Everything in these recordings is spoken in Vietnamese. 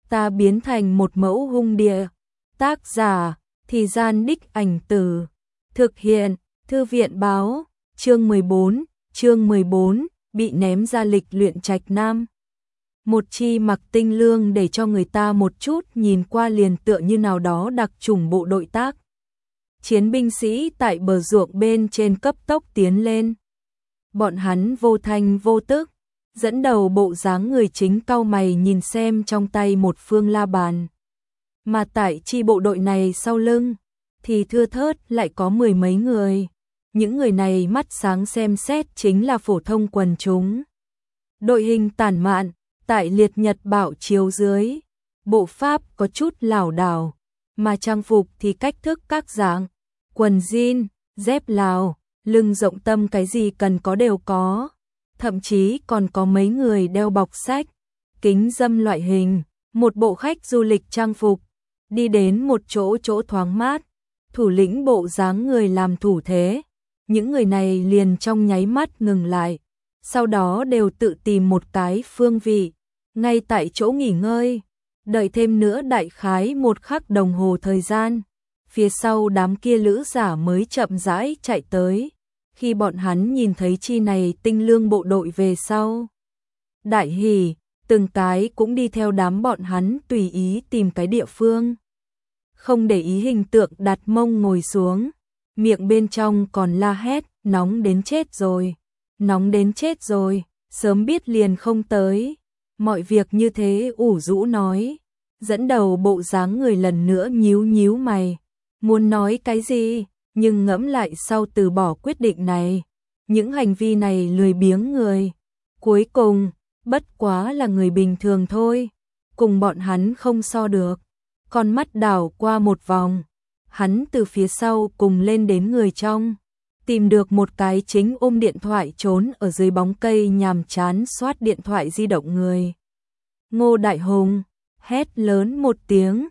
ta biến thành một mẫu hung địa. Tác giả, Thì Gian Đích Ảnh Từ. Thực hiện, Thư viện báo, chương 14, bị ném ra lịch luyện Trạch Nam. Một chi mặc tinh lương để cho người ta một chút nhìn qua liền tựa như nào đó đặc chủng bộ đội tác. Chiến binh sĩ tại bờ ruộng bên trên cấp tốc tiến lên. Bọn hắn vô thanh vô tức, dẫn đầu bộ dáng người chính cau mày nhìn xem trong tay một phương la bàn. Mà tại chi bộ đội này sau lưng, thì thưa thớt lại có mười mấy người. Những người này mắt sáng xem xét chính là phổ thông quần chúng. Đội hình tản mạn, tại liệt nhật bảo chiếu dưới, bộ pháp có chút lảo đảo, mà trang phục thì cách thức các dạng, quần jean, dép Lào, lưng rộng tâm cái gì cần có đều có, thậm chí còn có mấy người đeo bọc sách, kính râm loại hình, một bộ khách du lịch trang phục, đi đến một chỗ thoáng mát, thủ lĩnh bộ dáng người làm thủ thế, những người này liền trong nháy mắt ngừng lại, sau đó đều tự tìm một cái phương vị, ngay tại chỗ nghỉ ngơi, đợi thêm nữa đại khái 1 khắc đồng hồ thời gian, phía sau đám kia lữ giả mới chậm rãi chạy tới, khi bọn hắn nhìn thấy chi này tinh lương bộ đội về sau. Đại hỉ, từng cái cũng đi theo đám bọn hắn tùy ý tìm cái địa phương. Không để ý hình tượng đặt mông ngồi xuống, miệng bên trong còn la hét, nóng đến chết rồi, nóng đến chết rồi, sớm biết liền không tới. Mọi việc như thế ủ rũ nói, dẫn đầu bộ dáng người lần nữa nhíu mày, muốn nói cái gì, nhưng ngẫm lại sau từ bỏ quyết định này, những hành vi này lười biếng người, cuối cùng, bất quá là người bình thường thôi, cùng bọn hắn không so được. Con mắt đảo qua một vòng, hắn từ phía sau cùng lên đến người trong, tìm được một cái chính ôm điện thoại trốn ở dưới bóng cây nhàm chán soát điện thoại di động người. Ngô Đại Hùng hét lớn một tiếng,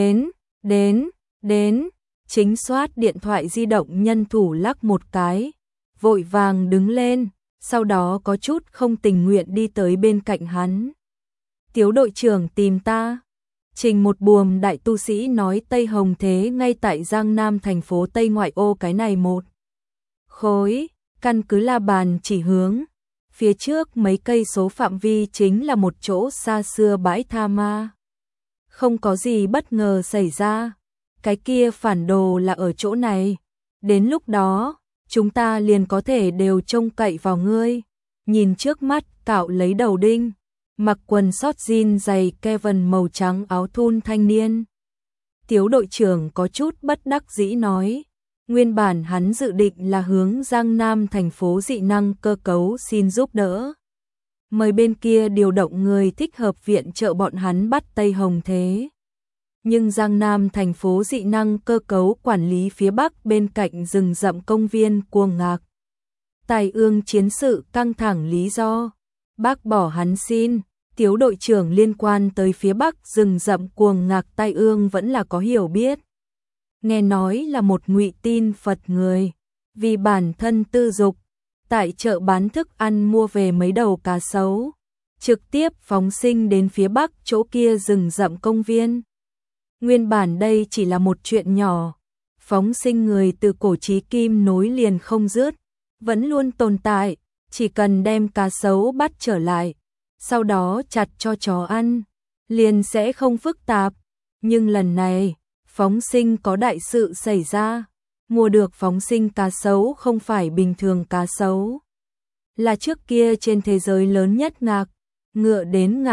đến, chính soát điện thoại di động nhân thủ lắc một cái, vội vàng đứng lên, sau đó có chút không tình nguyện đi tới bên cạnh hắn. Tiếu đội trưởng tìm ta. Trình một buồm đại tu sĩ nói Tây Hồng Thế ngay tại Giang Nam thành phố Tây ngoại ô cái này một khối, căn cứ la bàn chỉ hướng. Phía trước mấy cây số phạm vi chính là một chỗ xa xưa bãi tha ma. Không có gì bất ngờ xảy ra. Cái kia phản đồ là ở chỗ này. Đến lúc đó, chúng ta liền có thể đều trông cậy vào ngươi. Nhìn trước mắt cạo lấy đầu đinh. Mặc quần sót jean dày Kevin màu trắng áo thun thanh niên. Tiếu đội trưởng có chút bất đắc dĩ nói. Nguyên bản hắn dự định là hướng Giang Nam thành phố dị năng cơ cấu xin giúp đỡ. Mời bên kia điều động người thích hợp viện trợ bọn hắn bắt Tây Hồng Thế. Nhưng Giang Nam thành phố dị năng cơ cấu quản lý phía Bắc bên cạnh rừng rậm công viên Cuồng Ngạc. Tài ương chiến sự căng thẳng lý do. Bác bỏ hắn xin. Tiếu đội trưởng liên quan tới phía Bắc rừng rậm Cuồng Ngạc Tai ương vẫn là có hiểu biết. Nghe nói là một ngụy tin Phật người, vì bản thân tư dục, tại chợ bán thức ăn mua về mấy đầu cá sấu, trực tiếp phóng sinh đến phía Bắc chỗ kia rừng rậm công viên. Nguyên bản đây chỉ là một chuyện nhỏ, phóng sinh người từ cổ chí kim nối liền không dứt, vẫn luôn tồn tại, chỉ cần đem cá sấu bắt trở lại, sau đó chặt cho chó ăn, liền sẽ không phức tạp, nhưng lần này, phóng sinh có đại sự xảy ra, mua được phóng sinh cá sấu không phải bình thường cá sấu, là trước kia trên thế giới lớn nhất ngạc, ngựa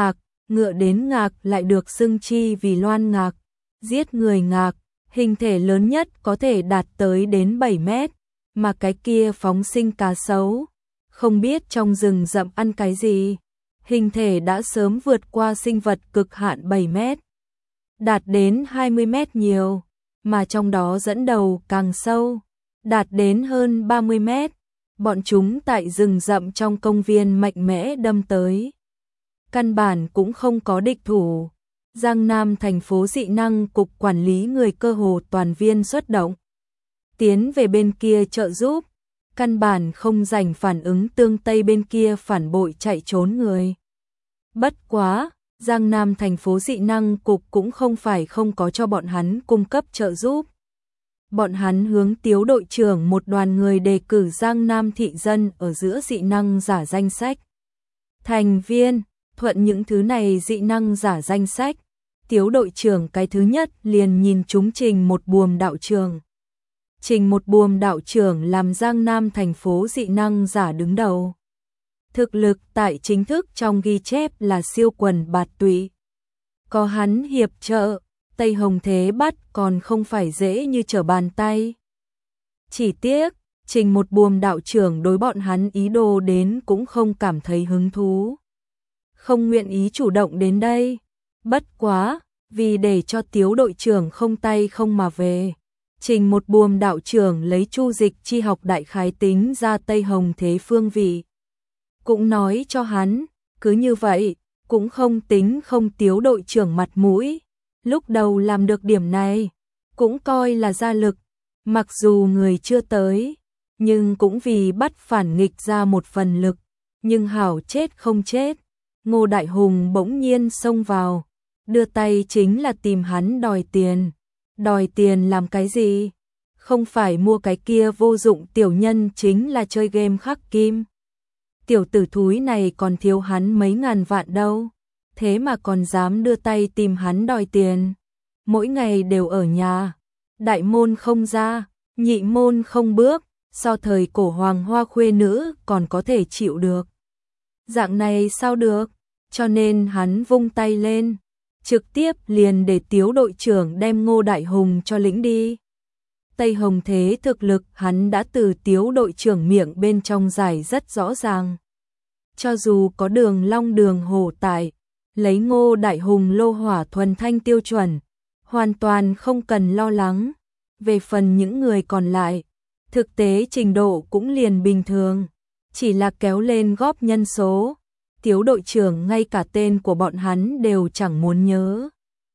đến ngạc lại được xưng chi vì loan ngạc, giết người ngạc, hình thể lớn nhất có thể đạt tới đến 7 mét, mà cái kia phóng sinh cá sấu, không biết trong rừng rậm ăn cái gì, hình thể đã sớm vượt qua sinh vật cực hạn 7 mét. Đạt đến 20 mét nhiều, mà trong đó dẫn đầu càng sâu, đạt đến hơn 30 mét. Bọn chúng tại rừng rậm trong công viên mạnh mẽ đâm tới. Căn bản cũng không có địch thủ. Giang Nam thành phố dị năng cục quản lý người cơ hồ toàn viên xuất động. Tiến về bên kia trợ giúp, căn bản không dành phản ứng tương Tây bên kia phản bội chạy trốn người. Bất quá, Giang Nam thành phố dị năng cục cũng không phải không có cho bọn hắn cung cấp trợ giúp. Bọn hắn hướng Tiếu đội trưởng một đoàn người đề cử Giang Nam thị dân ở giữa dị năng giả danh sách. Thành viên, thuận những thứ này dị năng giả danh sách, Tiếu đội trưởng cái thứ nhất liền nhìn trúng Trình Một Buồm đạo trưởng. Trình Một Buồm đạo trưởng làm Giang Nam thành phố dị năng giả đứng đầu. Thực lực tại chính thức trong ghi chép là siêu quần bạt tụy. Có hắn hiệp trợ, Tây Hồng Thế bắt còn không phải dễ như trở bàn tay. Chỉ tiếc, Trình Một Buồm đạo trưởng đối bọn hắn ý đồ đến cũng không cảm thấy hứng thú. Không nguyện ý chủ động đến đây. Bất quá, vì để cho Tiếu đội trưởng không tay không mà về. Trình Một Buồm đạo trưởng lấy chu dịch chi học đại khái tính ra Tây Hồng Thế phương vị. Cũng nói cho hắn, cứ như vậy, cũng không tính không Tiếu đội trưởng mặt mũi. Lúc đầu làm được điểm này, cũng coi là ra lực, mặc dù người chưa tới, nhưng cũng vì bắt phản nghịch ra một phần lực, nhưng hảo chết không chết. Ngô Đại Hùng bỗng nhiên xông vào, đưa tay chính là tìm hắn đòi tiền. Đòi tiền làm cái gì? Không phải mua cái kia vô dụng tiểu nhân chính là chơi game khắc kim. Tiểu tử thúi này còn thiếu hắn mấy ngàn vạn đâu, thế mà còn dám đưa tay tìm hắn đòi tiền. Mỗi ngày đều ở nhà, đại môn không ra, nhị môn không bước, so thời cổ hoàng hoa khuê nữ còn có thể chịu được. Dạng này sao được, cho nên hắn vung tay lên, trực tiếp liền để Tiếu đội trưởng đem Ngô Đại Hùng cho lĩnh đi. Tây Hồng Thế thực lực hắn đã từ Tiếu đội trưởng miệng bên trong giải rất rõ ràng. Cho dù có Đường Long Đường Hổ tại, lấy Ngô Đại Hùng lô hỏa thuần thanh tiêu chuẩn, hoàn toàn không cần lo lắng. Về phần những người còn lại, thực tế trình độ cũng liền bình thường, chỉ là kéo lên góp nhân số. Tiếu đội trưởng ngay cả tên của bọn hắn đều chẳng muốn nhớ.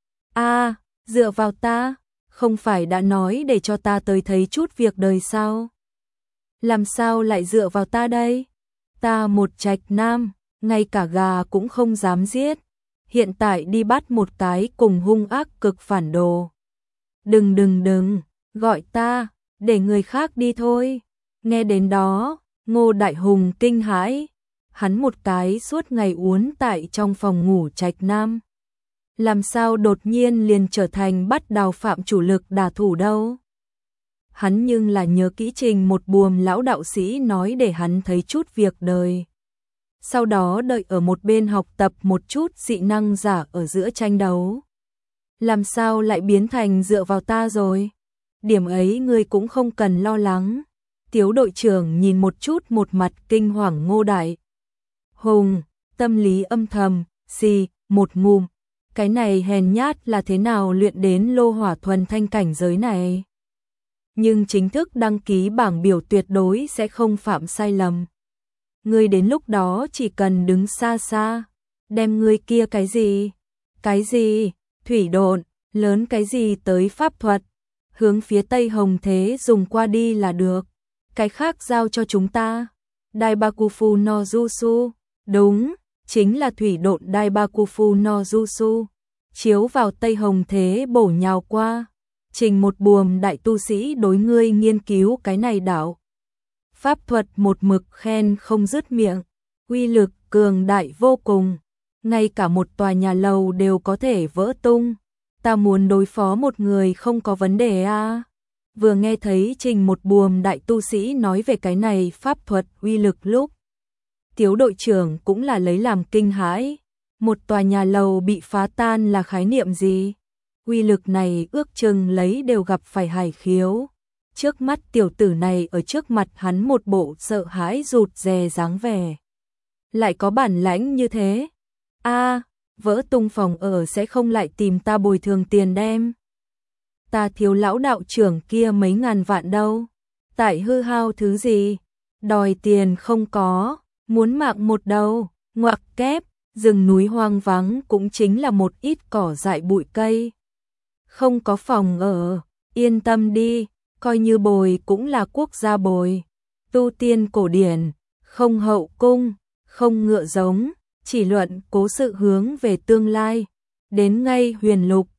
Dựa vào ta, không phải đã nói để cho ta tới thấy chút việc đời sao? Làm sao lại dựa vào ta đây? Ta một trạch nam, ngay cả gà cũng không dám giết. Hiện tại đi bắt một cái cùng hung ác cực phản đồ. Đừng, gọi ta, để người khác đi thôi. Nghe đến đó, Ngô Đại Hùng kinh hãi. Hắn một cái suốt ngày uốn tại trong phòng ngủ trạch nam. Làm sao đột nhiên liền trở thành bắt đào phạm chủ lực đả thủ đâu? Hắn nhưng là nhớ kỹ Trình Một Buồm lão đạo sĩ nói để hắn thấy chút việc đời. Sau đó đợi ở một bên học tập một chút dị năng giả ở giữa tranh đấu. Làm sao lại biến thành dựa vào ta rồi? Điểm ấy ngươi cũng không cần lo lắng. Tiếu đội trưởng nhìn một chút một mặt kinh hoàng Ngô Đại Hùng, tâm lý âm thầm, một ngụm. Cái này hèn nhát là thế nào luyện đến lô hỏa thuần thanh cảnh giới này? Nhưng chính thức đăng ký bảng biểu tuyệt đối sẽ không phạm sai lầm. Ngươi đến lúc đó chỉ cần đứng xa xa, đem ngươi kia cái gì, thủy độn, lớn cái gì tới pháp thuật, hướng phía Tây Hồng Thế dùng qua đi là được. Cái khác giao cho chúng ta. Daibakufu no Jutsu, đúng, chính là thủy độn Daibakufu no Jutsu, chiếu vào Tây Hồng Thế bổ nhào qua. Trình Một Buồm đại tu sĩ đối ngươi nghiên cứu cái này đạo pháp thuật một mực khen không dứt miệng, uy lực cường đại vô cùng, ngay cả một tòa nhà lầu đều có thể vỡ tung. Ta muốn đối phó một người không có vấn đề à? Vừa nghe thấy Trình Một Buồm đại tu sĩ nói về cái này pháp thuật uy lực lúc, Tiếu đội trưởng cũng là lấy làm kinh hãi. Một tòa nhà lầu bị phá tan là khái niệm gì? Uy lực này ước chừng lấy đều gặp phải hải khiếu. Trước mắt tiểu tử này ở trước mặt hắn một bộ sợ hãi rụt rè dáng vẻ. Lại có bản lãnh như thế? Vỡ tung phòng ở sẽ không lại tìm ta bồi thường tiền đem. Ta thiếu lão đạo trưởng kia mấy ngàn vạn đâu. Tại hư hao thứ gì? Đòi tiền không có, muốn mạng một đầu, ngoặc kép, rừng núi hoang vắng cũng chính là một ít cỏ dại bụi cây. Không có phòng ở, yên tâm đi, coi như bồi cũng là quốc gia bồi. Tu tiên cổ điển, không hậu cung, không ngựa giống, chỉ luận cố sự hướng về tương lai. Đến ngay Huyền Lục,